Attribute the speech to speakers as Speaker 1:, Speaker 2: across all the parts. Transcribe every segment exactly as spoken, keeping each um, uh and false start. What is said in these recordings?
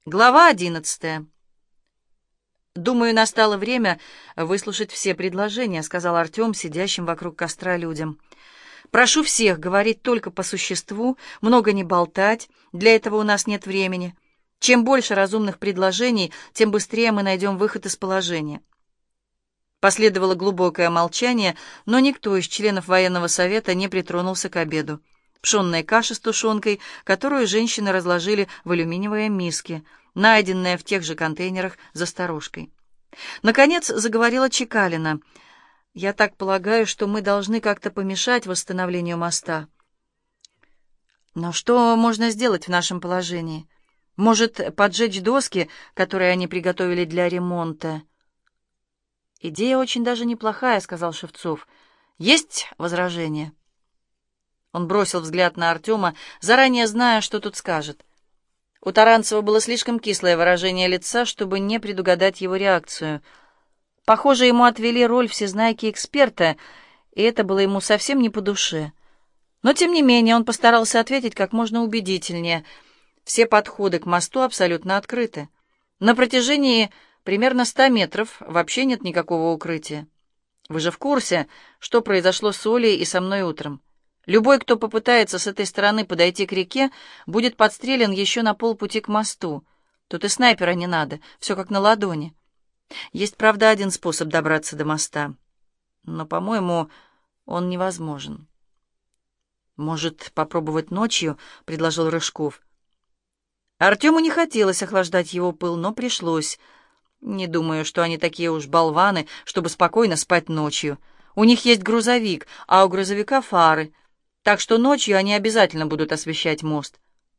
Speaker 1: Глава одиннадцатая. «Думаю, настало время выслушать все предложения», — сказал Артем сидящим вокруг костра людям. «Прошу всех говорить только по существу, много не болтать, для этого у нас нет времени. Чем больше разумных предложений, тем быстрее мы найдем выход из положения». Последовало глубокое молчание, но никто из членов военного совета не притронулся к обеду. Пшенная каша с тушенкой, которую женщины разложили в алюминиевые миски, найденные в тех же контейнерах за сторожкой. Наконец заговорила Чекалина. «Я так полагаю, что мы должны как-то помешать восстановлению моста». «Но что можно сделать в нашем положении? Может, поджечь доски, которые они приготовили для ремонта?» «Идея очень даже неплохая», — сказал Шевцов. «Есть возражения?» Он бросил взгляд на Артема, заранее зная, что тут скажет. У Таранцева было слишком кислое выражение лица, чтобы не предугадать его реакцию. Похоже, ему отвели роль всезнайки-эксперта, и это было ему совсем не по душе. Но, тем не менее, он постарался ответить как можно убедительнее. Все подходы к мосту абсолютно открыты. На протяжении примерно ста метров вообще нет никакого укрытия. Вы же в курсе, что произошло с Олей и со мной утром? Любой, кто попытается с этой стороны подойти к реке, будет подстрелен еще на полпути к мосту. Тут и снайпера не надо, все как на ладони. Есть, правда, один способ добраться до моста, но, по-моему, он невозможен. «Может, попробовать ночью?» — предложил Рыжков. Артему не хотелось охлаждать его пыл, но пришлось. «Не думаю, что они такие уж болваны, чтобы спокойно спать ночью. У них есть грузовик, а у грузовика фары. Так что ночью они обязательно будут освещать мост».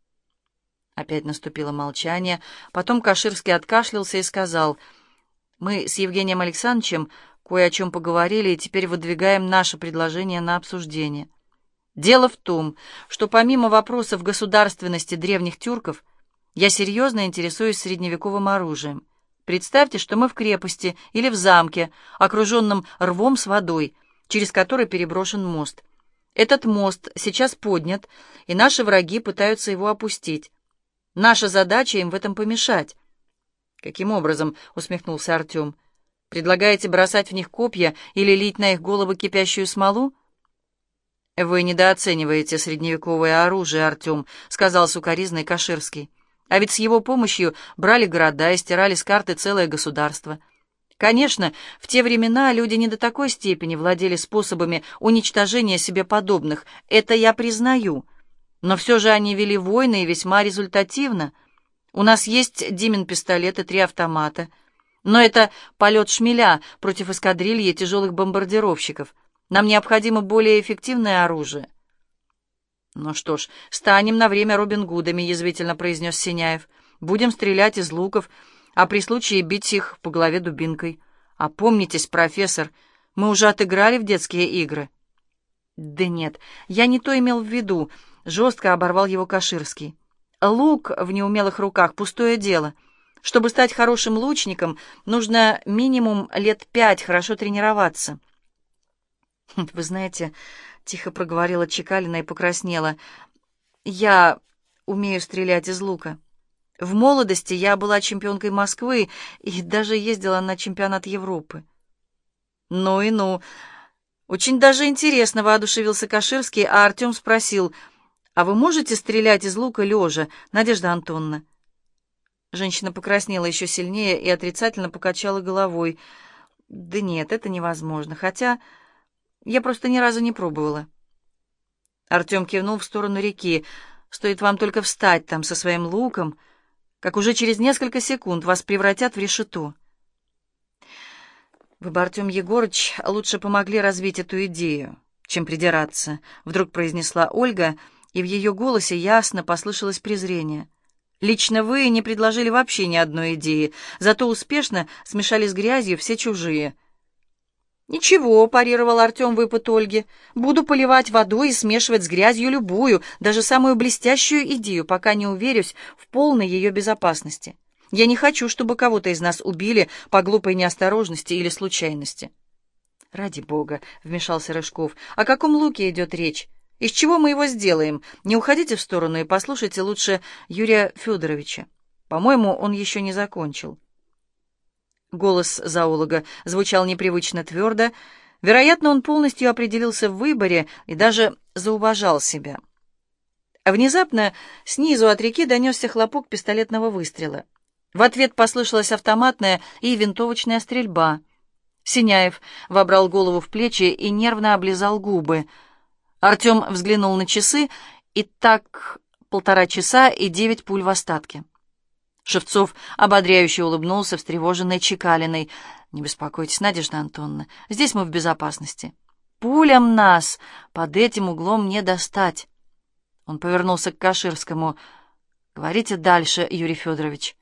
Speaker 1: Опять наступило молчание. Потом Каширский откашлялся и сказал: «Мы с Евгением Александровичем кое о чем поговорили и теперь выдвигаем наше предложение на обсуждение. Дело в том, что помимо вопросов государственности древних тюрков, я серьезно интересуюсь средневековым оружием. Представьте, что мы в крепости или в замке, окруженном рвом с водой, через который переброшен мост. Этот мост сейчас поднят, и наши враги пытаются его опустить. Наша задача им в этом помешать». «Каким образом?» — усмехнулся Артем. «Предлагаете бросать в них копья или лить на их головы кипящую смолу?» «Вы недооцениваете средневековое оружие, Артем», — сказал с укоризной Каширский. «А ведь с его помощью брали города и стирали с карты целое государство. Конечно, в те времена люди не до такой степени владели способами уничтожения себе подобных, это я признаю, но все же они вели войны и весьма результативно. У нас есть Димин пистолет и три автомата, но это полет шмеля против эскадрильи тяжелых бомбардировщиков. Нам необходимо более эффективное оружие». «Ну что ж, станем на время Робин Гудами», — язвительно произнес Синяев. «Будем стрелять из луков, а при случае бить их по голове дубинкой. Опомнитесь, профессор, мы уже отыграли в детские игры». «Да нет, я не то имел в виду», — жестко оборвал его Каширский. «Лук в неумелых руках — пустое дело. Чтобы стать хорошим лучником, нужно минимум лет пять хорошо тренироваться». «Вы знаете...» — тихо проговорила Чекалина и покраснела. «Я умею стрелять из лука. В молодости я была чемпионкой Москвы и даже ездила на чемпионат Европы». «Ну и ну! Очень даже интересно», — воодушевился Каширский, а Артем спросил: «А вы можете стрелять из лука лежа, Надежда Антоновна?» Женщина покраснела еще сильнее и отрицательно покачала головой. «Да нет, это невозможно, хотя я просто ни разу не пробовала». Артем кивнул в сторону реки. «Стоит вам только встать там со своим луком, как уже через несколько секунд вас превратят в решето». «Вы бы, Артем Егорыч, лучше помогли развить эту идею, чем придираться», — вдруг произнесла Ольга, и в ее голосе ясно послышалось презрение. «Лично вы не предложили вообще ни одной идеи, зато успешно смешали с грязью все чужие». «Ничего», — парировал Артем выпад Ольги, — «буду поливать водой и смешивать с грязью любую, даже самую блестящую идею, пока не уверюсь в полной ее безопасности. Я не хочу, чтобы кого-то из нас убили по глупой неосторожности или случайности». «Ради бога», — вмешался Рыжков, — «о каком луке идет речь? Из чего мы его сделаем? Не уходите в сторону и послушайте лучше Юрия Федоровича. По-моему, он еще не закончил». Голос зоолога звучал непривычно твердо. Вероятно, он полностью определился в выборе и даже зауважал себя. А внезапно снизу от реки донесся хлопок пистолетного выстрела. В ответ послышалась автоматная и винтовочная стрельба. Синяев вобрал голову в плечи и нервно облизал губы. Артем взглянул на часы, и так полтора часа и девять пуль в остатке. Шевцов ободряюще улыбнулся встревоженной Чекалиной. «Не беспокойтесь, Надежда Антоновна, здесь мы в безопасности. Пулям нас под этим углом не достать». Он повернулся к Каширскому. «Говорите дальше, Юрий Федорович».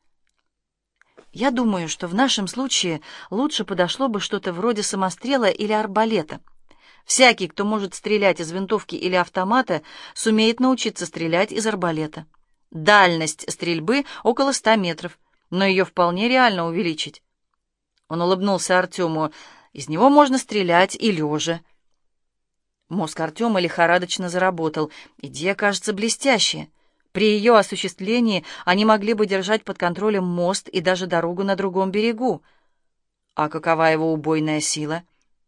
Speaker 1: «Я думаю, что в нашем случае лучше подошло бы что-то вроде самострела или арбалета. Всякий, кто может стрелять из винтовки или автомата, сумеет научиться стрелять из арбалета. Дальность стрельбы около ста метров, но ее вполне реально увеличить». Он улыбнулся Артему. «Из него можно стрелять и лежа». Мозг Артема лихорадочно заработал. Идея кажется блестящая. При ее осуществлении они могли бы держать под контролем мост и даже дорогу на другом берегу. А какова его убойная сила?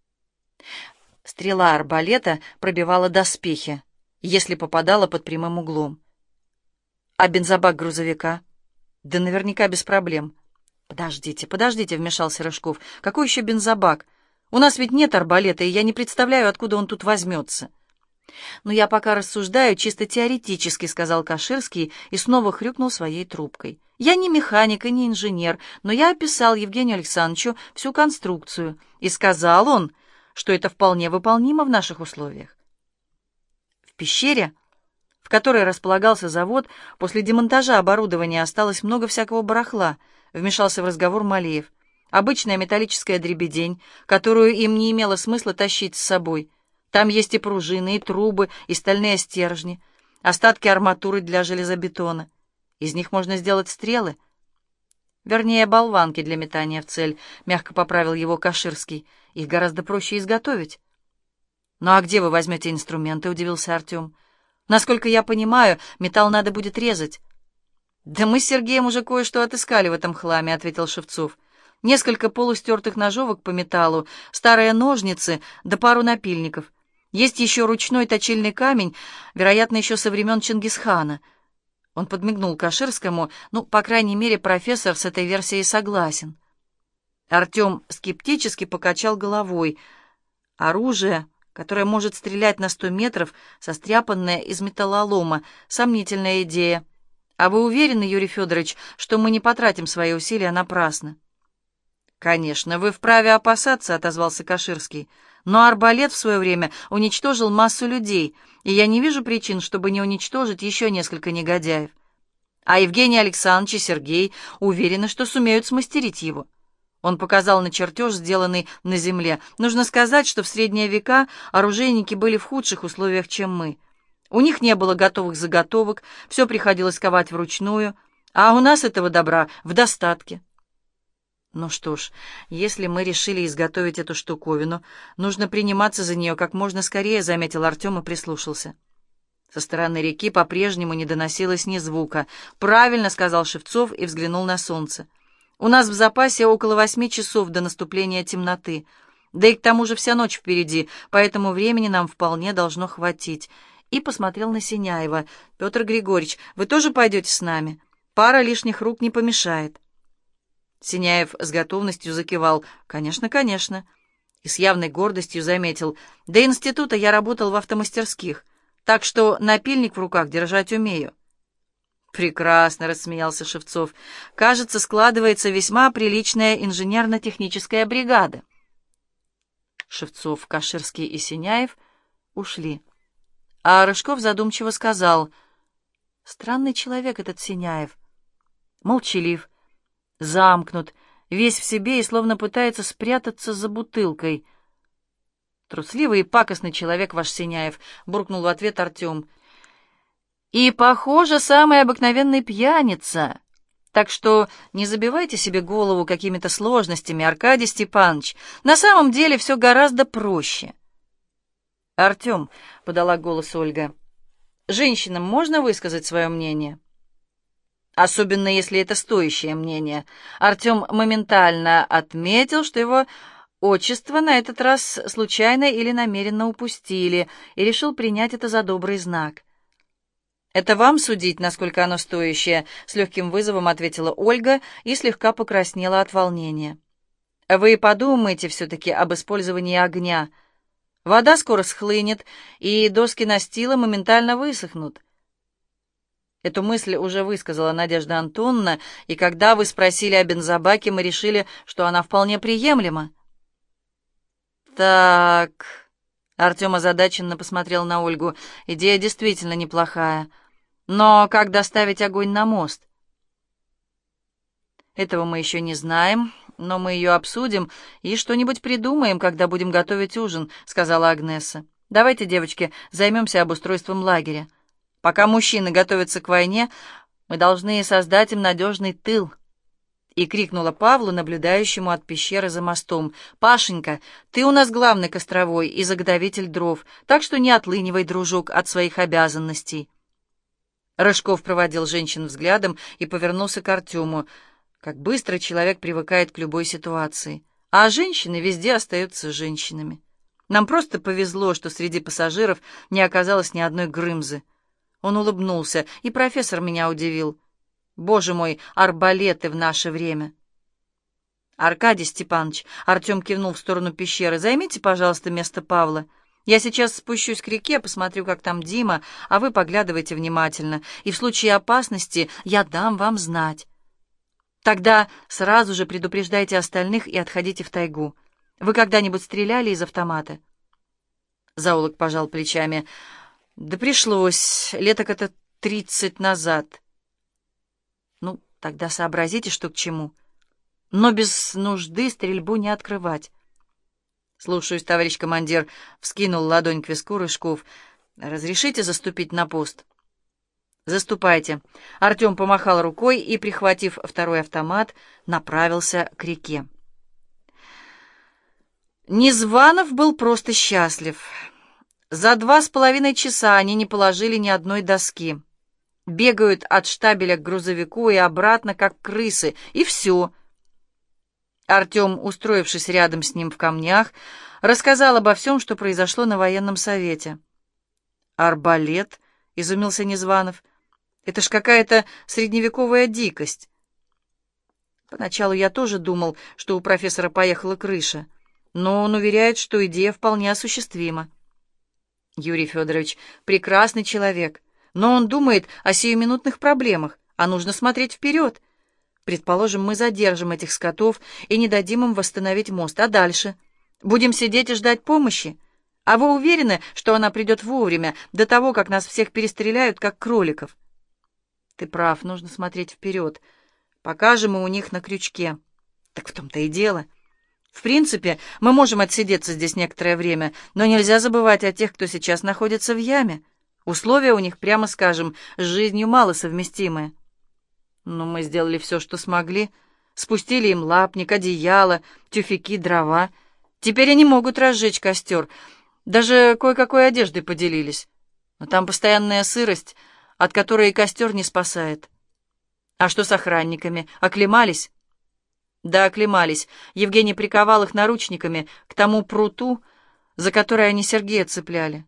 Speaker 1: Стрела арбалета пробивала доспехи, если попадала под прямым углом. А бензобак грузовика? Да наверняка без проблем. «Подождите, подождите», — вмешался Рыжков. «Какой еще бензобак? У нас ведь нет арбалета, и я не представляю, откуда он тут возьмется». «Но я пока рассуждаю чисто теоретически», — сказал Каширский и снова хрюкнул своей трубкой. «Я не механик и не инженер, но я описал Евгению Александровичу всю конструкцию, и сказал он, что это вполне выполнимо в наших условиях». В пещере, в которой располагался завод, после демонтажа оборудования осталось много всякого барахла, вмешался в разговор Малеев. Обычная металлическая дребедень, которую им не имело смысла тащить с собой. Там есть и пружины, и трубы, и стальные стержни, остатки арматуры для железобетона. Из них можно сделать стрелы. Вернее, болванки для метания в цель, мягко поправил его Каширский. Их гораздо проще изготовить. «Ну а где вы возьмете инструменты?» — удивился Артем. «Насколько я понимаю, металл надо будет резать». «Да мы с Сергеем уже кое-что отыскали в этом хламе», — ответил Шевцов. «Несколько полустертых ножовок по металлу, старые ножницы да пару напильников. Есть еще ручной точильный камень, вероятно, еще со времен Чингисхана». Он подмигнул Каширскому. «Ну, по крайней мере, профессор с этой версией согласен». Артем скептически покачал головой. «Оружие, которое может стрелять на сто метров, состряпанное из металлолома. Сомнительная идея. А вы уверены, Юрий Федорович, что мы не потратим свои усилия напрасно?» «Конечно, вы вправе опасаться», — отозвался Каширский. «Но арбалет в свое время уничтожил массу людей, и я не вижу причин, чтобы не уничтожить еще несколько негодяев. А Евгений Александрович и Сергей уверены, что сумеют смастерить его». Он показал на чертеж, сделанный на земле. «Нужно сказать, что в средние века оружейники были в худших условиях, чем мы. У них не было готовых заготовок, все приходилось ковать вручную, а у нас этого добра в достатке». «Ну что ж, если мы решили изготовить эту штуковину, нужно приниматься за нее как можно скорее», — заметил Артем и прислушался. Со стороны реки по-прежнему не доносилось ни звука. «Правильно», — сказал Шевцов и взглянул на солнце. «У нас в запасе около восьми часов до наступления темноты. Да и к тому же вся ночь впереди, поэтому времени нам вполне должно хватить». И посмотрел на Синяева. «Петр Григорьевич, вы тоже пойдете с нами? Пара лишних рук не помешает». Синяев с готовностью закивал. «Конечно, конечно». И с явной гордостью заметил. «До института я работал в автомастерских, так что напильник в руках держать умею». «Прекрасно», — рассмеялся Шевцов. «Кажется, складывается весьма приличная инженерно-техническая бригада». Шевцов, Каширский и Синяев ушли. А Рыжков задумчиво сказал: «Странный человек этот Синяев. Молчалив, замкнут, весь в себе и словно пытается спрятаться за бутылкой». «Трусливый и пакостный человек ваш Синяев», — буркнул в ответ Артем. «И, похоже, самый обыкновенный пьяница. Так что не забивайте себе голову какими-то сложностями, Аркадий Степанович. На самом деле все гораздо проще». «Артем», — подала голос Ольга, — «женщинам можно высказать свое мнение?» особенно если это стоящее мнение. Артем моментально отметил, что его отчество на этот раз случайно или намеренно упустили, и решил принять это за добрый знак. «Это вам судить, насколько оно стоящее», — с легким вызовом ответила Ольга и слегка покраснела от волнения. «Вы подумайте все-таки об использовании огня. Вода скоро схлынет, и доски настила моментально высохнут». Эту мысль уже высказала Надежда Антоновна, и когда вы спросили о бензобаке, мы решили, что она вполне приемлема. «Так...» — Артем озадаченно посмотрел на Ольгу. «Идея действительно неплохая. Но как доставить огонь на мост?» «Этого мы еще не знаем, но мы ее обсудим и что-нибудь придумаем, когда будем готовить ужин», — сказала Агнеса. «Давайте, девочки, займемся обустройством лагеря. Пока мужчины готовятся к войне, мы должны создать им надежный тыл». И крикнула Павлу, наблюдающему от пещеры за мостом: «Пашенька, ты у нас главный костровой и заготовитель дров, так что не отлынивай, дружок, от своих обязанностей». Рыжков проводил женщин взглядом и повернулся к Артему. Как быстро человек привыкает к любой ситуации. А женщины везде остаются женщинами. Нам просто повезло, что среди пассажиров не оказалось ни одной Грымзы. Он улыбнулся, и профессор меня удивил. Боже мой, арбалеты в наше время. «Аркадий Степанович», — Артем кивнул в сторону пещеры, — «займите, пожалуйста, место Павла. Я сейчас спущусь к реке, посмотрю, как там Дима, а вы поглядывайте внимательно, и в случае опасности я дам вам знать. Тогда сразу же предупреждайте остальных и отходите в тайгу. Вы когда-нибудь стреляли из автомата?» Зоолог пожал плечами. «Да пришлось. Леток это тридцать назад». «Ну, тогда сообразите, что к чему. Но без нужды стрельбу не открывать». «Слушаюсь, товарищ командир», — вскинул ладонь к виску Рыжков. «Разрешите заступить на пост?» «Заступайте». Артем помахал рукой и, прихватив второй автомат, направился к реке. Незванов был просто счастлив. За два с половиной часа они не положили ни одной доски. Бегают от штабеля к грузовику и обратно, как крысы, и все. Артем, устроившись рядом с ним в камнях, рассказал обо всем, что произошло на военном совете. «Арбалет?» — изумился Незванов. «Это ж какая-то средневековая дикость». Поначалу я тоже думал, что у профессора поехала крыша, но он уверяет, что идея вполне осуществима. Юрий Федорович прекрасный человек, но он думает о сиюминутных проблемах, а нужно смотреть вперед. Предположим, мы задержим этих скотов и не дадим им восстановить мост. А дальше? Будем сидеть и ждать помощи? А вы уверены, что она придет вовремя, до того, как нас всех перестреляют, как кроликов? Ты прав, нужно смотреть вперед. Пока же мы у них на крючке. Так в том-то и дело. В принципе, мы можем отсидеться здесь некоторое время, но нельзя забывать о тех, кто сейчас находится в яме. Условия у них, прямо скажем, с жизнью малосовместимые. Но мы сделали все, что смогли. Спустили им лапник, одеяло, тюфяки, дрова. Теперь они могут разжечь костер. Даже кое-какой одеждой поделились. Но там постоянная сырость, от которой и костер не спасает. А что с охранниками? Оклемались? Да, оклемались. Евгений приковал их наручниками к тому пруту, за который они Сергея цепляли.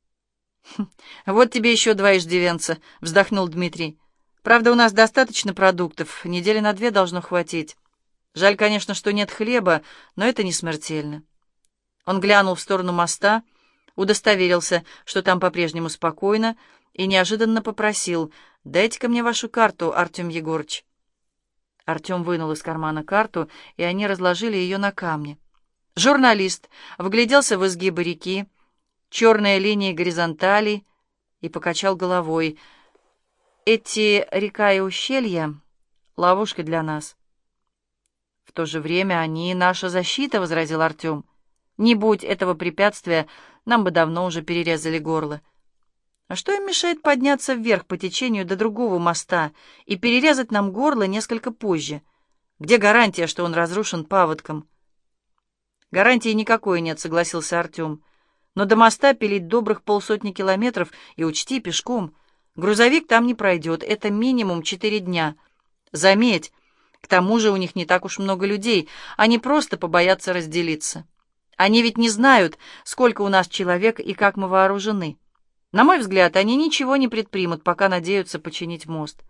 Speaker 1: «Вот тебе еще два иждивенца», — вздохнул Дмитрий. «Правда, у нас достаточно продуктов, недели на две должно хватить. Жаль, конечно, что нет хлеба, но это не смертельно». Он глянул в сторону моста, удостоверился, что там по-прежнему спокойно, и неожиданно попросил: «Дайте-ка мне вашу карту, Артем Егорыч». Артем вынул из кармана карту, и они разложили ее на камне. Журналист вгляделся в изгибы реки, черные линии горизонталей, и покачал головой. «Эти река и ущелья — ловушка для нас». «В то же время они — наша защита», — возразил Артем. «Не будь этого препятствия, нам бы давно уже перерезали горло. А что им мешает подняться вверх по течению до другого моста и перерезать нам горло несколько позже? Где гарантия, что он разрушен паводком?» «Гарантии никакой нет», — согласился Артем. «Но до моста пилить добрых полсотни километров, и учти, пешком. Грузовик там не пройдет, это минимум четыре дня. Заметь, к тому же у них не так уж много людей, они просто побоятся разделиться. Они ведь не знают, сколько у нас человек и как мы вооружены. На мой взгляд, они ничего не предпримут, пока надеются починить мост.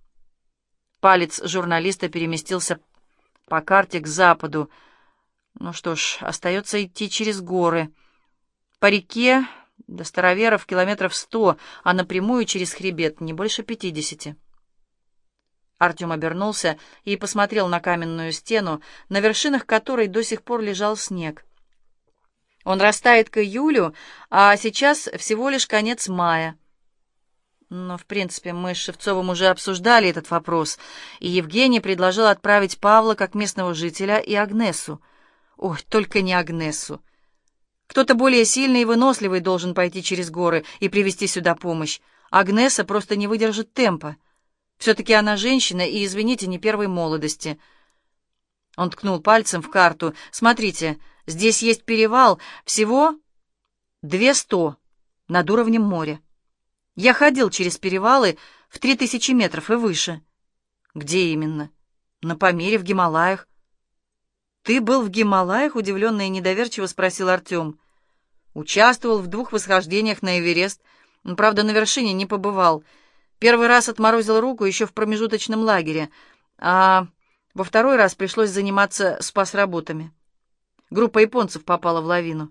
Speaker 1: Палец журналиста переместился по карте к западу. Ну что ж, остается идти через горы. По реке до Староверов километров сто, а напрямую через хребет не больше пятидесяти. Артем обернулся и посмотрел на каменную стену, на вершинах которой до сих пор лежал снег. Он растает к июлю, а сейчас всего лишь конец мая. Но, в принципе, мы с Шевцовым уже обсуждали этот вопрос, и Евгений предложил отправить Павла как местного жителя и Агнесу. Ой, только не Агнесу. Кто-то более сильный и выносливый должен пойти через горы и привезти сюда помощь. Агнеса просто не выдержит темпа. Все-таки она женщина и, извините, не первой молодости. Он ткнул пальцем в карту. Смотрите, здесь есть перевал, всего две сто над уровнем моря. Я ходил через перевалы в три тысячи метров и выше. Где именно? На Памире, в Гималаях. Ты был в Гималаях? Удивленно и недоверчиво спросил Артем. Участвовал в двух восхождениях на Эверест, но, правда, на вершине не побывал. Первый раз отморозил руку еще в промежуточном лагере, а во второй раз пришлось заниматься спасработами. Группа японцев попала в лавину.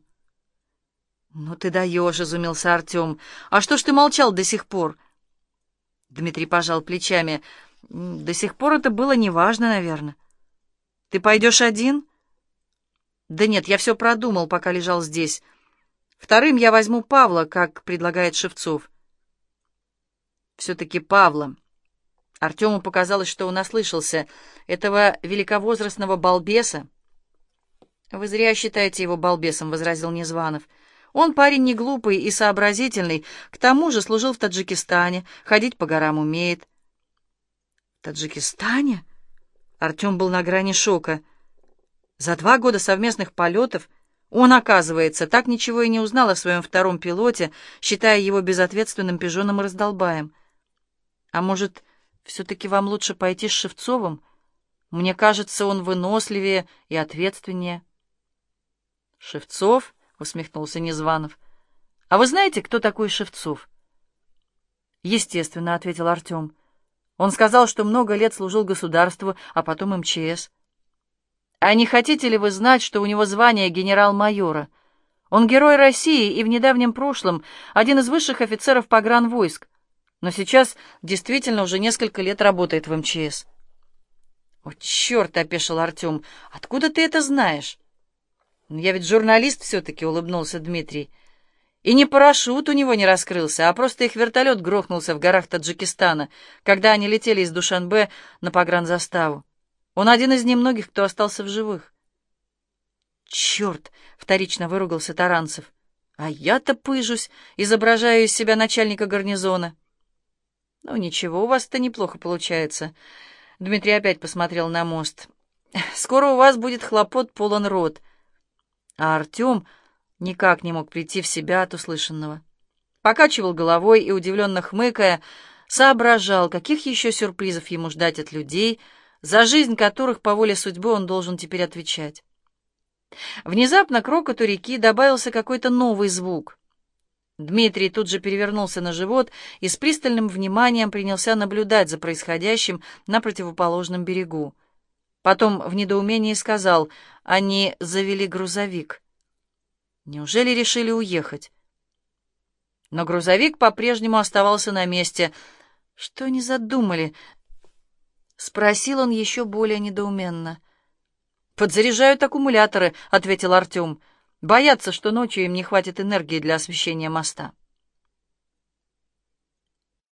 Speaker 1: «Ну ты даешь», — изумился Артем. «А что ж ты молчал до сих пор?» Дмитрий пожал плечами. «До сих пор это было неважно, наверное». «Ты пойдешь один?» «Да нет, я все продумал, пока лежал здесь. Вторым я возьму Павла, как предлагает Шевцов». «Все-таки Павла». Артему показалось, что он ослышался. «Этого великовозрастного балбеса?» «Вы зря считаете его балбесом», — возразил Незванов. «Он парень не глупый и сообразительный, к тому же служил в Таджикистане, ходить по горам умеет». «В Таджикистане?» Артем был на грани шока. За два года совместных полетов он, оказывается, так ничего и не узнал о своем втором пилоте, считая его безответственным пижоном и раздолбаем. «А может, все-таки вам лучше пойти с Шевцовым? Мне кажется, он выносливее и ответственнее». «Шевцов?» — усмехнулся Незванов. «А вы знаете, кто такой Шевцов?» «Естественно», — ответил Артем. «Он сказал, что много лет служил государству, а потом эм че эс. А не хотите ли вы знать, что у него звание генерал-майора? Он герой России и в недавнем прошлом один из высших офицеров погранвойск, но сейчас действительно уже несколько лет работает в эм че эс». «О, черт!» — опешил Артем. «Откуда ты это знаешь?» «Я ведь журналист все-таки», — улыбнулся Дмитрий. «И не парашют у него не раскрылся, а просто их вертолет грохнулся в горах Таджикистана, когда они летели из Душанбе на погранзаставу. Он один из немногих, кто остался в живых». «Черт!» — вторично выругался Таранцев. «А я-то пыжусь, изображаю из себя начальника гарнизона». «Ну ничего, у вас-то неплохо получается». Дмитрий опять посмотрел на мост. «Скоро у вас будет хлопот полон рот». А Артем никак не мог прийти в себя от услышанного. Покачивал головой и, удивленно хмыкая, соображал, каких еще сюрпризов ему ждать от людей, за жизнь которых по воле судьбы он должен теперь отвечать. Внезапно к рокоту реки добавился какой-то новый звук. Дмитрий тут же перевернулся на живот и с пристальным вниманием принялся наблюдать за происходящим на противоположном берегу. Потом в недоумении сказал: «Они завели грузовик. Неужели решили уехать?» Но грузовик по-прежнему оставался на месте. «Что они задумали?» — спросил он еще более недоуменно. «Подзаряжают аккумуляторы», — ответил Артем. «Боятся, что ночью им не хватит энергии для освещения моста».